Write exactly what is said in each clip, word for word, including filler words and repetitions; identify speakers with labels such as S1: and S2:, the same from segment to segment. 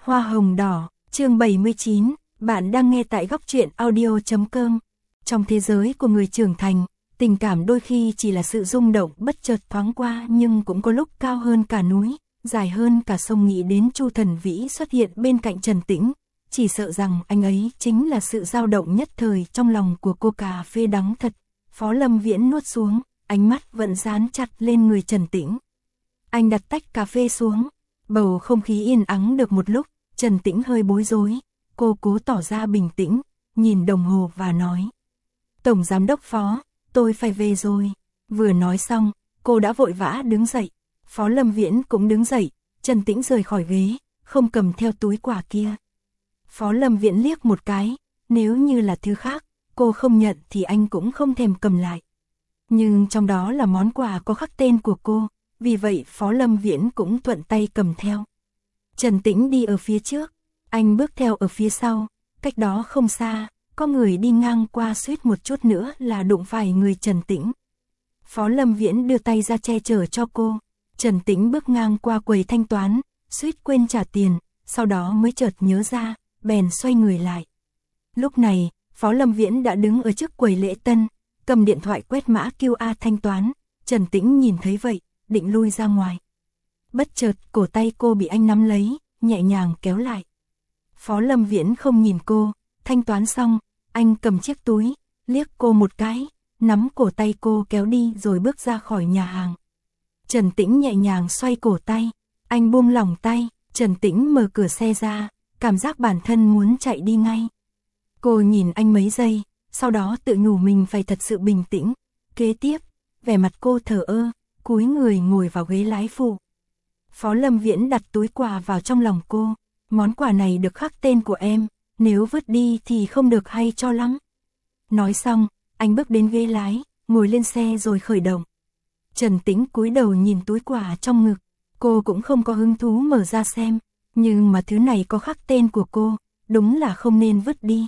S1: Hoa hồng đỏ, chương bảy mươi chín, bạn đang nghe tại góc truyện audio chấm com. Trong thế giới của người trưởng thành, tình cảm đôi khi chỉ là sự rung động bất chợt thoáng qua, nhưng cũng có lúc cao hơn cả núi, dài hơn cả sông. Nghĩ đến Chu Thần Vĩ xuất hiện bên cạnh Trần Tĩnh, chỉ sợ rằng anh ấy chính là sự dao động nhất thời trong lòng của cô. Cà phê đắng thật, Phó Lâm Viễn nuốt xuống, ánh mắt vẫn dán chặt lên người Trần Tĩnh. Anh đặt tách cà phê xuống, bầu không khí yên ắng được một lúc, Trần Tĩnh hơi bối rối, cô cố tỏ ra bình tĩnh, nhìn đồng hồ và nói: Tổng Giám đốc Phó, tôi phải về rồi. Vừa nói xong, cô đã vội vã đứng dậy, Phó Lâm Viễn cũng đứng dậy, Trần Tĩnh rời khỏi ghế, không cầm theo túi quà kia. Phó Lâm Viễn liếc một cái, nếu như là thứ khác, cô không nhận thì anh cũng không thèm cầm lại. Nhưng trong đó là món quà có khắc tên của cô, vì vậy Phó Lâm Viễn cũng thuận tay cầm theo. Trần Tĩnh đi ở phía trước, anh bước theo ở phía sau, cách đó không xa, có người đi ngang qua, suýt một chút nữa là đụng phải người Trần Tĩnh. Phó Lâm Viễn đưa tay ra che chở cho cô, Trần Tĩnh bước ngang qua quầy thanh toán, suýt quên trả tiền, sau đó mới chợt nhớ ra, bèn xoay người lại. Lúc này, Phó Lâm Viễn đã đứng ở trước quầy lễ tân, cầm điện thoại quét mã quy rờ thanh toán, Trần Tĩnh nhìn thấy vậy, định lui ra ngoài. Bất chợt cổ tay cô bị anh nắm lấy, nhẹ nhàng kéo lại. Phó Lâm Viễn không nhìn cô, thanh toán xong, anh cầm chiếc túi, liếc cô một cái, nắm cổ tay cô kéo đi rồi bước ra khỏi nhà hàng. Trần Tĩnh nhẹ nhàng xoay cổ tay, anh buông lỏng tay, Trần Tĩnh mở cửa xe ra, cảm giác bản thân muốn chạy đi ngay. Cô nhìn anh mấy giây, sau đó tự nhủ mình phải thật sự bình tĩnh. Kế tiếp, vẻ mặt cô thờ ơ, cúi người ngồi vào ghế lái phụ. Phó Lâm Viễn đặt túi quà vào trong lòng cô, món quà này được khắc tên của em, nếu vứt đi thì không được hay cho lắm. Nói xong, anh bước đến ghế lái, ngồi lên xe rồi khởi động. Trần Tĩnh cúi đầu nhìn túi quà trong ngực, cô cũng không có hứng thú mở ra xem, nhưng mà thứ này có khắc tên của cô, đúng là không nên vứt đi.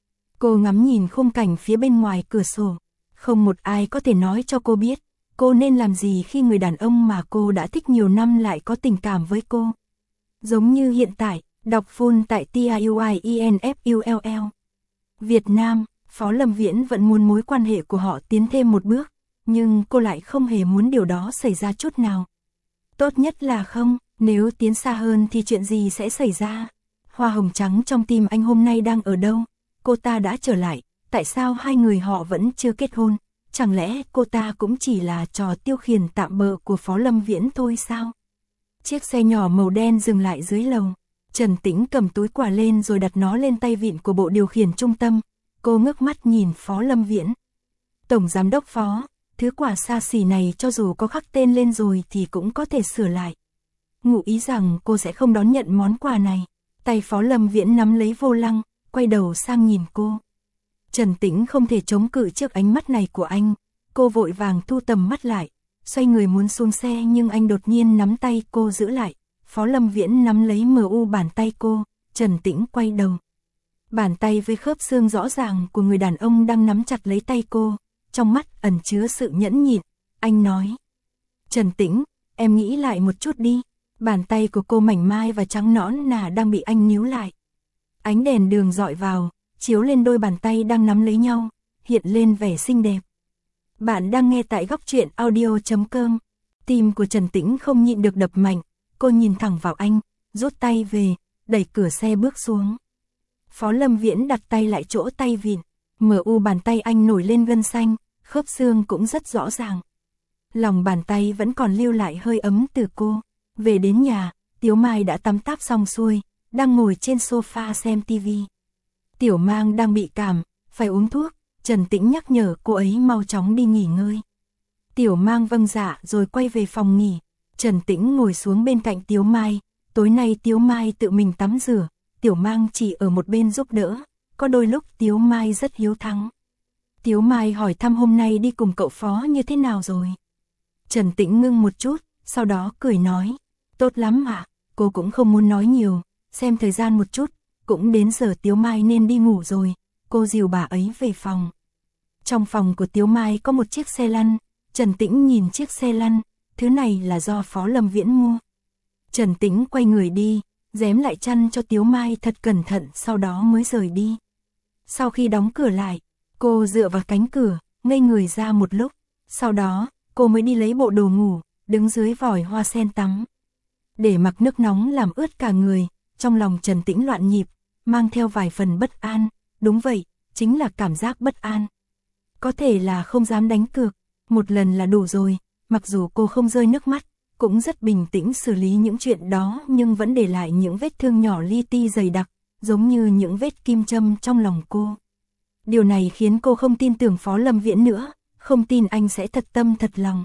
S1: Cô ngắm nhìn khung cảnh phía bên ngoài cửa sổ, không một ai có thể nói cho cô biết, cô nên làm gì khi người đàn ông mà cô đã thích nhiều năm lại có tình cảm với cô. Giống như hiện tại, đọc full tại T I U I E N F U L L. Việt Nam, Phó Lâm Viễn vẫn muốn mối quan hệ của họ tiến thêm một bước, nhưng cô lại không hề muốn điều đó xảy ra chút nào. Tốt nhất là không, nếu tiến xa hơn thì chuyện gì sẽ xảy ra? Hoa hồng trắng trong tim anh hôm nay đang ở đâu? Cô ta đã trở lại, tại sao hai người họ vẫn chưa kết hôn? Chẳng lẽ cô ta cũng chỉ là trò tiêu khiển tạm bợ của Phó Lâm Viễn thôi sao? Chiếc xe nhỏ màu đen dừng lại dưới lầu. Trần Tĩnh cầm túi quà lên rồi đặt nó lên tay vịn của bộ điều khiển trung tâm. Cô ngước mắt nhìn Phó Lâm Viễn. Tổng Giám đốc Phó, thứ quà xa xỉ này cho dù có khắc tên lên rồi thì cũng có thể sửa lại. Ngụ ý rằng cô sẽ không đón nhận món quà này. Tay Phó Lâm Viễn nắm lấy vô lăng, quay đầu sang nhìn cô. Trần Tĩnh không thể chống cự trước ánh mắt này của anh, cô vội vàng thu tầm mắt lại, xoay người muốn xuống xe nhưng anh đột nhiên nắm tay cô giữ lại. Phó Lâm Viễn nắm lấy mờ u bàn tay cô, Trần Tĩnh quay đầu. Bàn tay với khớp xương rõ ràng của người đàn ông đang nắm chặt lấy tay cô, trong mắt ẩn chứa sự nhẫn nhịn. Anh nói: Trần Tĩnh, em nghĩ lại một chút đi. Bàn tay của cô mảnh mai và trắng nõn nà đang bị anh níu lại. Ánh đèn đường dọi vào, chiếu lên đôi bàn tay đang nắm lấy nhau, hiện lên vẻ xinh đẹp. Bạn đang nghe tại góc truyện audio chấm com. Tim của Trần Tĩnh không nhịn được đập mạnh, cô nhìn thẳng vào anh, rút tay về, đẩy cửa xe bước xuống. Phó Lâm Viễn đặt tay lại chỗ tay vịn, mờ u bàn tay anh nổi lên gân xanh, khớp xương cũng rất rõ ràng. Lòng bàn tay vẫn còn lưu lại hơi ấm từ cô. Về đến nhà, Tiếu Mai đã tắm táp xong xuôi, đang ngồi trên sofa xem tivi. Tiểu Mang đang bị cảm, phải uống thuốc, Trần Tĩnh nhắc nhở cô ấy mau chóng đi nghỉ ngơi. Tiểu Mang vâng dạ rồi quay về phòng nghỉ. Trần Tĩnh ngồi xuống bên cạnh Tiếu Mai, tối nay Tiếu Mai tự mình tắm rửa, Tiểu Mang chỉ ở một bên giúp đỡ, có đôi lúc Tiếu Mai rất hiếu thắng. Tiếu Mai hỏi thăm hôm nay đi cùng cậu Phó như thế nào rồi. Trần Tĩnh ngưng một chút, sau đó cười nói: Tốt lắm ạ. Cô cũng không muốn nói nhiều, xem thời gian một chút, cũng đến giờ Tiếu Mai nên đi ngủ rồi. Cô dìu bà ấy về phòng. Trong phòng của Tiếu Mai có một chiếc xe lăn. Trần Tĩnh nhìn chiếc xe lăn, thứ này là do Phó Lâm Viễn mua. Trần Tĩnh quay người đi, dém lại chăn cho Tiếu Mai thật cẩn thận, sau đó mới rời đi. Sau khi đóng cửa lại, cô dựa vào cánh cửa, ngây người ra một lúc, sau đó, cô mới đi lấy bộ đồ ngủ, đứng dưới vòi hoa sen tắm. Để mặc nước nóng làm ướt cả người, trong lòng Trần Tĩnh loạn nhịp, mang theo vài phần bất an, đúng vậy, chính là cảm giác bất an. Có thể là không dám đánh cược, một lần là đủ rồi, mặc dù cô không rơi nước mắt, cũng rất bình tĩnh xử lý những chuyện đó nhưng vẫn để lại những vết thương nhỏ li ti dày đặc, giống như những vết kim châm trong lòng cô. Điều này khiến cô không tin tưởng Phó Lâm Viễn nữa, không tin anh sẽ thật tâm thật lòng.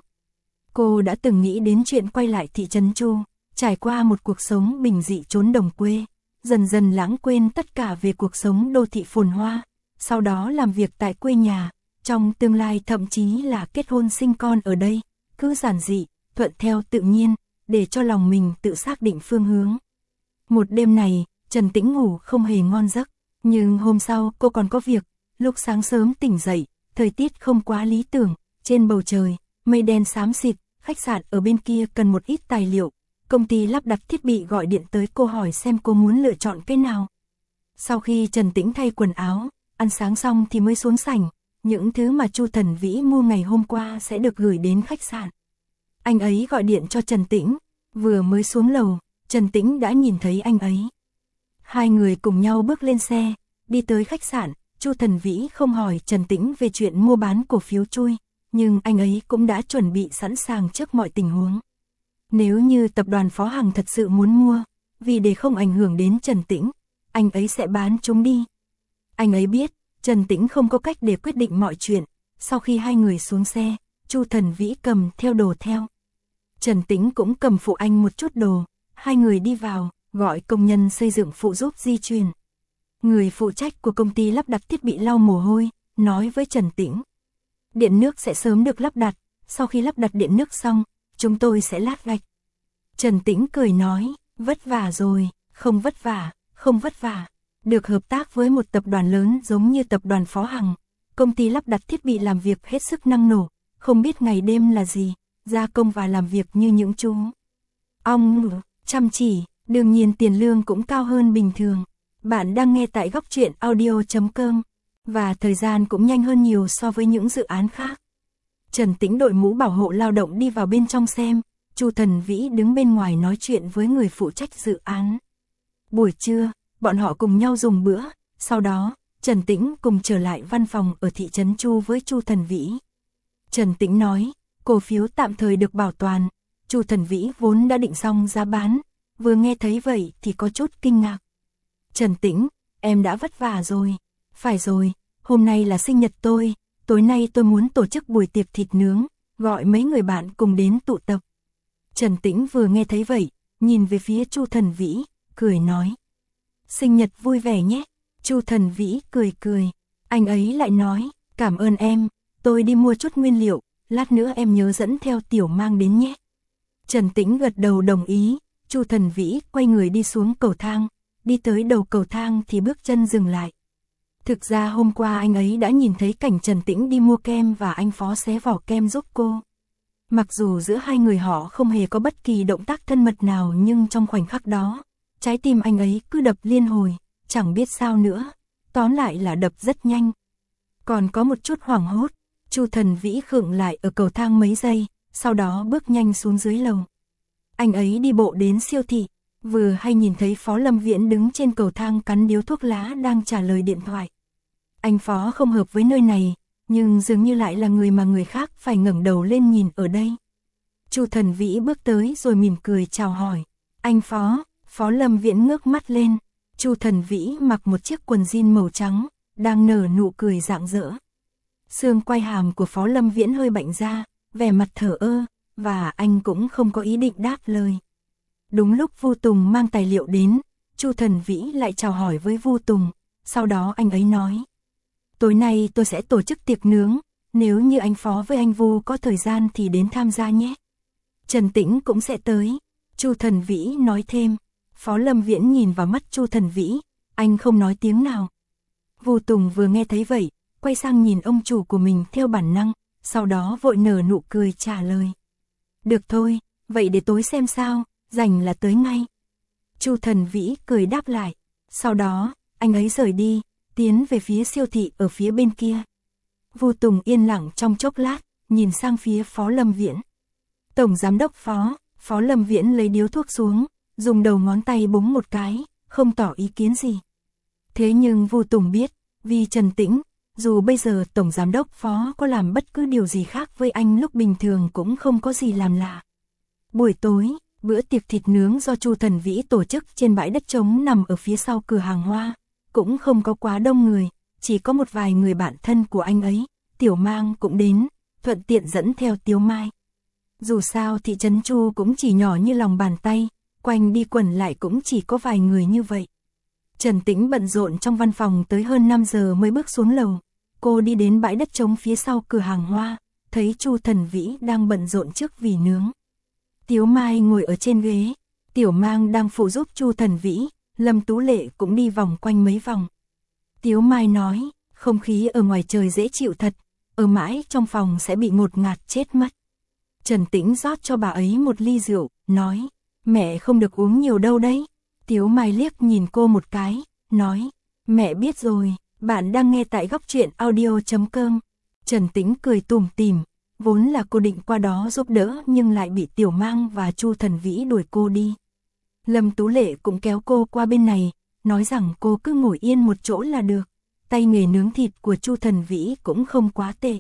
S1: Cô đã từng nghĩ đến chuyện quay lại thị trấn Chu, trải qua một cuộc sống bình dị trốn đồng quê, dần dần lãng quên tất cả về cuộc sống đô thị phồn hoa, sau đó làm việc tại quê nhà, trong tương lai thậm chí là kết hôn sinh con ở đây, cứ giản dị, thuận theo tự nhiên, để cho lòng mình tự xác định phương hướng. Một đêm này, Trần Tĩnh ngủ không hề ngon giấc, nhưng hôm sau cô còn có việc, lúc sáng sớm tỉnh dậy, thời tiết không quá lý tưởng, trên bầu trời, mây đen xám xịt, khách sạn ở bên kia cần một ít tài liệu, công ty lắp đặt thiết bị gọi điện tới cô hỏi xem cô muốn lựa chọn cái nào. Sau khi Trần Tĩnh thay quần áo, ăn sáng xong thì mới xuống sảnh, những thứ mà Chu Thần Vĩ mua ngày hôm qua sẽ được gửi đến khách sạn. Anh ấy gọi điện cho Trần Tĩnh, vừa mới xuống lầu, Trần Tĩnh đã nhìn thấy anh ấy. Hai người cùng nhau bước lên xe, đi tới khách sạn, Chu Thần Vĩ không hỏi Trần Tĩnh về chuyện mua bán cổ phiếu chui, nhưng anh ấy cũng đã chuẩn bị sẵn sàng trước mọi tình huống. Nếu như tập đoàn Phó Hằng thật sự muốn mua, vì để không ảnh hưởng đến Trần Tĩnh, anh ấy sẽ bán chúng đi. Anh ấy biết, Trần Tĩnh không có cách để quyết định mọi chuyện, sau khi hai người xuống xe, Chu Thần Vĩ cầm theo đồ theo. Trần Tĩnh cũng cầm phụ anh một chút đồ, hai người đi vào, gọi công nhân xây dựng phụ giúp di chuyển. Người phụ trách của công ty lắp đặt thiết bị lau mồ hôi, nói với Trần Tĩnh. Điện nước sẽ sớm được lắp đặt, sau khi lắp đặt điện nước xong, chúng tôi sẽ lát gạch. Trần Tĩnh cười nói, vất vả rồi, không vất vả, không vất vả. Được hợp tác với một tập đoàn lớn giống như tập đoàn Phó Hằng, công ty lắp đặt thiết bị làm việc hết sức năng nổ, không biết ngày đêm là gì, gia công và làm việc như những chú ong chăm chỉ, đương nhiên tiền lương cũng cao hơn bình thường. Bạn đang nghe tại góc truyện audio chấm com và thời gian cũng nhanh hơn nhiều so với những dự án khác. Trần Tĩnh đội mũ bảo hộ lao động đi vào bên trong xem, Chu Thần Vĩ đứng bên ngoài nói chuyện với người phụ trách dự án. Buổi trưa, bọn họ cùng nhau dùng bữa, sau đó, Trần Tĩnh cùng trở lại văn phòng ở thị trấn Chu với Chu Thần Vĩ. Trần Tĩnh nói, cổ phiếu tạm thời được bảo toàn, Chu Thần Vĩ vốn đã định xong giá bán, vừa nghe thấy vậy thì có chút kinh ngạc. Trần Tĩnh, em đã vất vả rồi. Phải rồi, hôm nay là sinh nhật tôi, tối nay tôi muốn tổ chức buổi tiệc thịt nướng, gọi mấy người bạn cùng đến tụ tập. Trần Tĩnh vừa nghe thấy vậy, nhìn về phía Chu Thần Vĩ, cười nói. Sinh nhật vui vẻ nhé. Chu Thần Vĩ cười cười, anh ấy lại nói, cảm ơn em, tôi đi mua chút nguyên liệu, lát nữa em nhớ dẫn theo Tiểu Mang đến nhé. Trần Tĩnh gật đầu đồng ý, Chu Thần Vĩ quay người đi xuống cầu thang, đi tới đầu cầu thang thì bước chân dừng lại. Thực ra hôm qua anh ấy đã nhìn thấy cảnh Trần Tĩnh đi mua kem và anh Phó xé vỏ kem giúp cô. Mặc dù giữa hai người họ không hề có bất kỳ động tác thân mật nào nhưng trong khoảnh khắc đó, trái tim anh ấy cứ đập liên hồi, chẳng biết sao nữa, tóm lại là đập rất nhanh. Còn có một chút hoảng hốt, Chu Thần Vĩ khựng lại ở cầu thang mấy giây, sau đó bước nhanh xuống dưới lầu. Anh ấy đi bộ đến siêu thị, vừa hay nhìn thấy Phó Lâm Viễn đứng trên cầu thang cắn điếu thuốc lá đang trả lời điện thoại. Anh Phó không hợp với nơi này, nhưng dường như lại là người mà người khác phải ngẩng đầu lên nhìn ở đây. Chu Thần Vĩ bước tới rồi mỉm cười chào hỏi. Anh Phó, Phó Lâm Viễn ngước mắt lên. Chu Thần Vĩ mặc một chiếc quần jean màu trắng, đang nở nụ cười rạng rỡ. Xương quai hàm của Phó Lâm Viễn hơi bạnh ra, vẻ mặt thờ ơ, và anh cũng không có ý định đáp lời. Đúng lúc Vu Tùng mang tài liệu đến, Chu Thần Vĩ lại chào hỏi với Vu Tùng, sau đó anh ấy nói. Tối nay tôi sẽ tổ chức tiệc nướng, nếu như anh Phó với anh Vu có thời gian thì đến tham gia nhé. Trần Tĩnh cũng sẽ tới, Chu Thần Vĩ nói thêm. Phó Lâm Viễn nhìn vào mắt Chu Thần Vĩ, anh không nói tiếng nào. Vu Tùng vừa nghe thấy vậy, quay sang nhìn ông chủ của mình theo bản năng, sau đó vội nở nụ cười trả lời. Được thôi, vậy để tối xem sao, rảnh là tới ngay. Chu Thần Vĩ cười đáp lại. Sau đó, anh ấy rời đi, tiến về phía siêu thị ở phía bên kia. Vu Tùng yên lặng trong chốc lát, nhìn sang phía Phó Lâm Viễn. Tổng giám đốc Phó, Phó Lâm Viễn lấy điếu thuốc xuống, dùng đầu ngón tay búng một cái, không tỏ ý kiến gì. Thế nhưng Vu Tùng biết, vì Trần Tĩnh, dù bây giờ Tổng giám đốc Phó có làm bất cứ điều gì khác với anh lúc bình thường cũng không có gì làm lạ. Buổi tối, bữa tiệc thịt nướng do Chu Thần Vĩ tổ chức trên bãi đất trống nằm ở phía sau cửa hàng hoa, cũng không có quá đông người, chỉ có một vài người bạn thân của anh ấy, Tiểu Mang cũng đến, thuận tiện dẫn theo Tiếu Mai. Dù sao thị trấn Chu cũng chỉ nhỏ như lòng bàn tay, quanh đi quẩn lại cũng chỉ có vài người như vậy. Trần Tĩnh bận rộn trong văn phòng tới hơn năm giờ mới bước xuống lầu. Cô đi đến bãi đất trống phía sau cửa hàng hoa, thấy Chu Thần Vĩ đang bận rộn trước vỉ nướng. Tiếu Mai ngồi ở trên ghế, Tiểu Mang đang phụ giúp Chu Thần Vĩ, Lâm Tú Lệ cũng đi vòng quanh mấy vòng. Tiếu Mai nói, không khí ở ngoài trời dễ chịu thật, ở mãi trong phòng sẽ bị ngột ngạt chết mất. Trần Tĩnh rót cho bà ấy một ly rượu, nói, mẹ không được uống nhiều đâu đấy. Tiếu Mai liếc nhìn cô một cái, nói, mẹ biết rồi, bạn đang nghe tại góc truyện audio chấm com. Trần Tĩnh cười tủm tỉm, vốn là cô định qua đó giúp đỡ nhưng lại bị Tiểu Mang và Chu Thần Vĩ đuổi cô đi. Lâm Tú Lệ cũng kéo cô qua bên này, nói rằng cô cứ ngồi yên một chỗ là được, tay nghề nướng thịt của Chu Thần Vĩ cũng không quá tệ.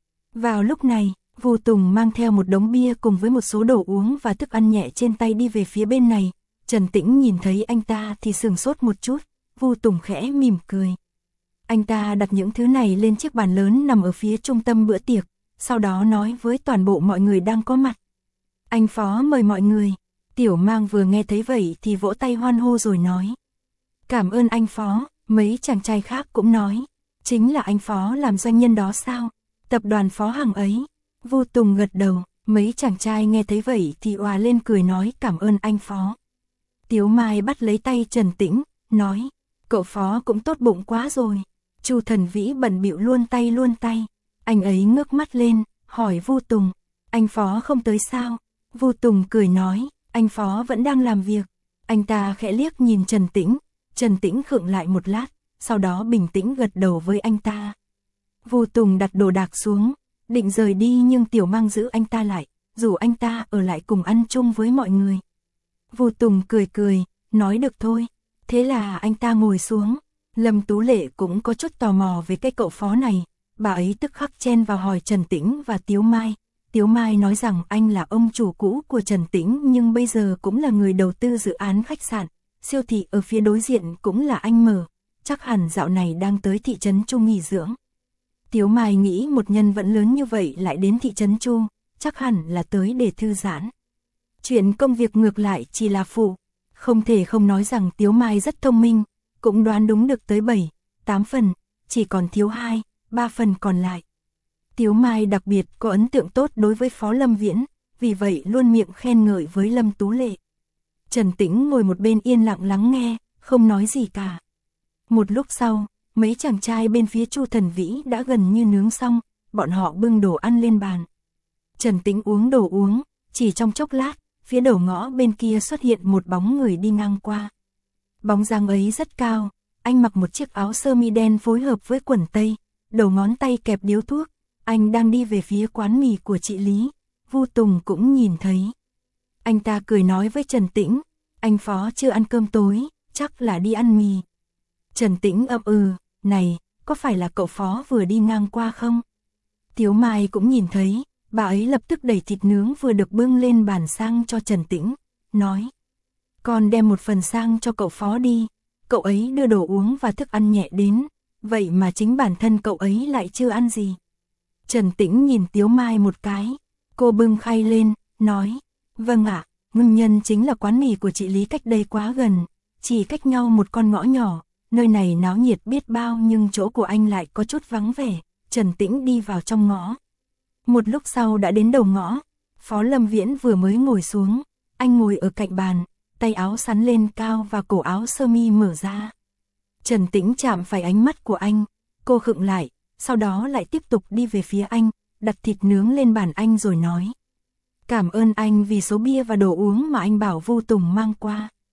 S1: Vào lúc này, Vu Tùng mang theo một đống bia cùng với một số đồ uống và thức ăn nhẹ trên tay đi về phía bên này. Trần Tĩnh nhìn thấy anh ta thì sửng sốt một chút, Vu Tùng khẽ mỉm cười. Anh ta đặt những thứ này lên chiếc bàn lớn nằm ở phía trung tâm bữa tiệc, sau đó nói với toàn bộ mọi người đang có mặt. Anh Phó mời mọi người. Tiểu Mang vừa nghe thấy vậy thì vỗ tay hoan hô rồi nói. Cảm ơn anh Phó, mấy chàng trai khác cũng nói. Chính là anh Phó làm doanh nhân đó sao? Tập đoàn Phó Hằng ấy. Vu Tùng gật đầu, mấy chàng trai nghe thấy vậy thì òa lên cười nói cảm ơn anh Phó. Tiếu Mai bắt lấy tay Trần Tĩnh, nói, cậu Phó cũng tốt bụng quá rồi. Chu Thần Vĩ bận bịu luôn tay luôn tay, anh ấy ngước mắt lên, hỏi Vu Tùng, anh Phó không tới sao? Vu Tùng cười nói, anh Phó vẫn đang làm việc. Anh ta khẽ liếc nhìn Trần Tĩnh, Trần Tĩnh khựng lại một lát, sau đó bình tĩnh gật đầu với anh ta. Vu Tùng đặt đồ đạc xuống, định rời đi nhưng Tiểu Mang giữ anh ta lại, rủ anh ta ở lại cùng ăn chung với mọi người. Vu Tùng cười cười, nói được thôi. Thế là anh ta ngồi xuống. Lâm Tú Lệ cũng có chút tò mò về cái cậu Phó này. Bà ấy tức khắc chen vào hỏi Trần Tĩnh và Tiếu Mai. Tiếu Mai nói rằng anh là ông chủ cũ của Trần Tĩnh nhưng bây giờ cũng là người đầu tư dự án khách sạn. Siêu thị ở phía đối diện cũng là anh mở. Chắc hẳn dạo này đang tới thị trấn Chu nghỉ dưỡng. Tiếu Mai nghĩ một nhân vật lớn như vậy lại đến thị trấn Chu, chắc hẳn là tới để thư giãn. Chuyện công việc ngược lại chỉ là phụ. Không thể không nói rằng Tiếu Mai rất thông minh, cũng đoán đúng được tới bảy, tám phần, chỉ còn thiếu hai, ba phần còn lại. Tiếu Mai đặc biệt có ấn tượng tốt đối với Phó Lâm Viễn, vì vậy luôn miệng khen ngợi với Lâm Tú Lệ. Trần Tĩnh ngồi một bên yên lặng lắng nghe, không nói gì cả. Một lúc sau, mấy chàng trai bên phía Chu Thần Vĩ đã gần như nướng xong, bọn họ bưng đồ ăn lên bàn. Trần Tĩnh uống đồ uống, chỉ trong chốc lát, phía đầu ngõ bên kia xuất hiện một bóng người đi ngang qua. Bóng dáng ấy rất cao, anh mặc một chiếc áo sơ mi đen phối hợp với quần tây, đầu ngón tay kẹp điếu thuốc, anh đang đi về phía quán mì của chị Lý. Vu Tùng cũng nhìn thấy. Anh ta cười nói với Trần Tĩnh, anh Phó chưa ăn cơm tối, chắc là đi ăn mì. Trần Tĩnh ậm ừ, này, có phải là cậu Phó vừa đi ngang qua không? Tiếu Mai cũng nhìn thấy, bà ấy lập tức đẩy thịt nướng vừa được bưng lên bàn sang cho Trần Tĩnh, nói. Con đem một phần sang cho cậu Phó đi, cậu ấy đưa đồ uống và thức ăn nhẹ đến, vậy mà chính bản thân cậu ấy lại chưa ăn gì. Trần Tĩnh nhìn Tiếu Mai một cái, cô bưng khay lên, nói, vâng ạ, nguyên nhân chính là quán mì của chị Lý cách đây quá gần, chỉ cách nhau một con ngõ nhỏ, nơi này náo nhiệt biết bao nhưng chỗ của anh lại có chút vắng vẻ. Trần Tĩnh đi vào trong ngõ. Một lúc sau đã đến đầu ngõ, Phó Lâm Viễn vừa mới ngồi xuống, anh ngồi ở cạnh bàn, tay áo sắn lên cao và cổ áo sơ mi mở ra. Trần Tĩnh chạm phải ánh mắt của anh, cô khựng lại, sau đó lại tiếp tục đi về phía anh, đặt thịt nướng lên bàn anh rồi nói. Cảm ơn anh vì số bia và đồ uống mà anh bảo Vu Tùng mang qua.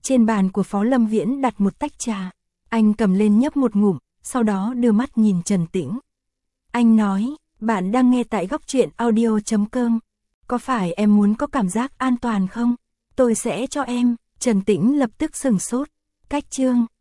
S1: Trên bàn của Phó Lâm Viễn đặt một tách trà. Anh cầm lên nhấp một ngụm, sau đó đưa mắt nhìn Trần Tĩnh. Anh nói, bạn đang nghe tại góc truyện audio chấm com. Có phải em muốn có cảm giác an toàn không? Tôi sẽ cho em. Trần Tĩnh lập tức sừng sốt. Cách chương.